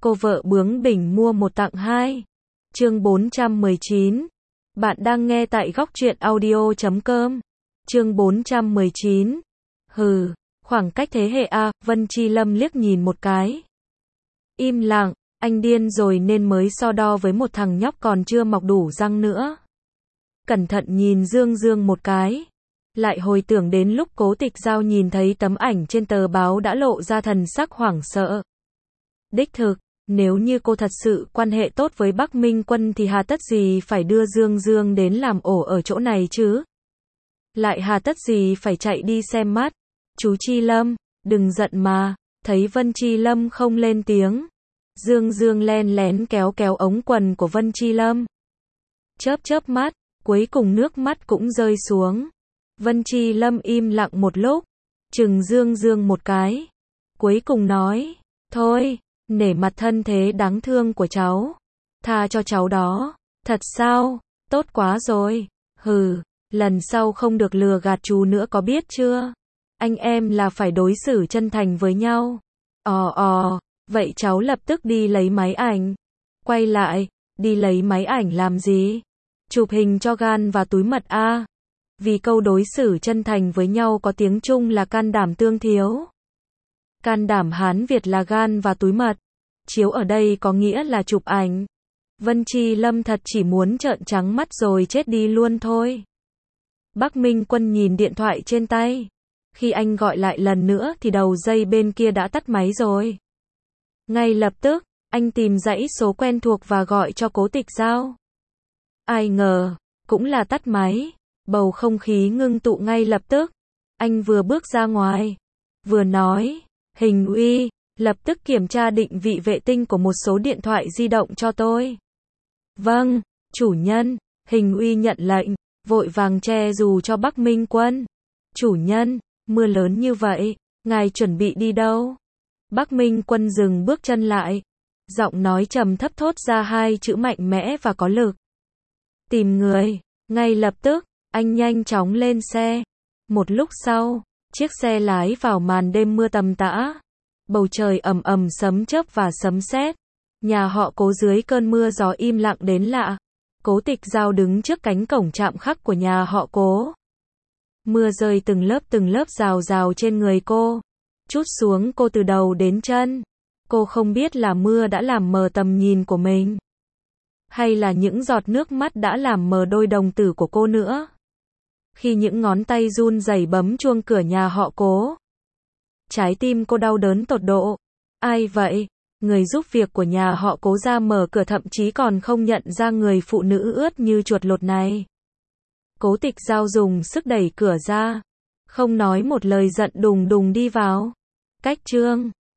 Cô vợ bướng bỉnh mua một tặng hai. Chương 419. Bạn đang nghe tại góc truyện audio.com. Chương 419. Hừ, khoảng cách thế hệ a, Vân Chi Lâm liếc nhìn một cái. Im lặng, anh điên rồi nên mới so đo với một thằng nhóc còn chưa mọc đủ răng nữa. Cẩn thận nhìn Dương Dương một cái. Lại hồi tưởng đến lúc Cố Tịch Giao nhìn thấy tấm ảnh trên tờ báo đã lộ ra thần sắc hoảng sợ. Đích thực, nếu như cô thật sự quan hệ tốt với Bắc Minh Quân thì hà tất gì phải đưa Dương Dương đến làm ổ ở chỗ này chứ? Lại hà tất gì phải chạy đi xem mắt? Chú Chi Lâm, đừng giận mà. Thấy Vân Chi Lâm không lên tiếng, Dương Dương len lén kéo kéo ống quần của Vân Chi Lâm. Chớp chớp mắt, cuối cùng nước mắt cũng rơi xuống. Vân Chi Lâm im lặng một lúc, chừng Dương Dương một cái. Cuối cùng nói, thôi, nể mặt thân thế đáng thương của cháu, tha cho cháu đó. Thật sao? Tốt quá rồi. Hừ, lần sau không được lừa gạt chú nữa có biết chưa? Anh em là phải đối xử chân thành với nhau. Vậy cháu lập tức đi lấy máy ảnh. Quay lại, đi lấy máy ảnh làm gì? Chụp hình cho gan và túi mật a. Vì câu đối xử chân thành với nhau có tiếng Trung là can đảm tương thiếu. Can đảm Hán Việt là gan và túi mật. Chiếu ở đây có nghĩa là chụp ảnh. Vân Chi Lâm thật chỉ muốn trợn trắng mắt rồi chết đi luôn thôi. Bắc Minh Quân nhìn điện thoại trên tay. Khi anh gọi lại lần nữa thì đầu dây bên kia đã tắt máy rồi. Ngay lập tức, anh tìm dãy số quen thuộc và gọi cho Cố Tịch Giao. Ai ngờ, cũng là tắt máy. Bầu không khí ngưng tụ ngay lập tức. Anh vừa bước ra ngoài, vừa nói, Hình Uy, lập tức kiểm tra định vị vệ tinh của một số điện thoại di động cho tôi. Vâng, chủ nhân. Hình Uy nhận lệnh, vội vàng che dù cho Bắc Minh Quân. Chủ nhân, mưa lớn như vậy, ngài chuẩn bị đi đâu? Bắc Minh Quân dừng bước chân lại. Giọng nói trầm thấp thốt ra hai chữ mạnh mẽ và có lực. Tìm người. Ngay lập tức, anh nhanh chóng lên xe. Một lúc sau, chiếc xe lái vào màn đêm mưa tầm tã. Bầu trời ầm ầm sấm chớp và sấm sét. Nhà họ Cố dưới cơn mưa gió im lặng đến lạ. Cố Tịch Giao đứng trước cánh cổng chạm khắc của nhà họ Cố. Mưa rơi từng lớp rào rào trên người cô, trút xuống cô từ đầu đến chân. Cô không biết là mưa đã làm mờ tầm nhìn của mình, hay là những giọt nước mắt đã làm mờ đôi đồng tử của cô nữa. Khi những ngón tay run rẩy bấm chuông cửa nhà họ Cố, trái tim cô đau đớn tột độ. Ai vậy? Người giúp việc của nhà họ Cố ra mở cửa, thậm chí còn không nhận ra người phụ nữ ướt như chuột lột này. Cố Tịch Giao dùng sức đẩy cửa ra, không nói một lời giận đùng đùng đi vào. Cách chương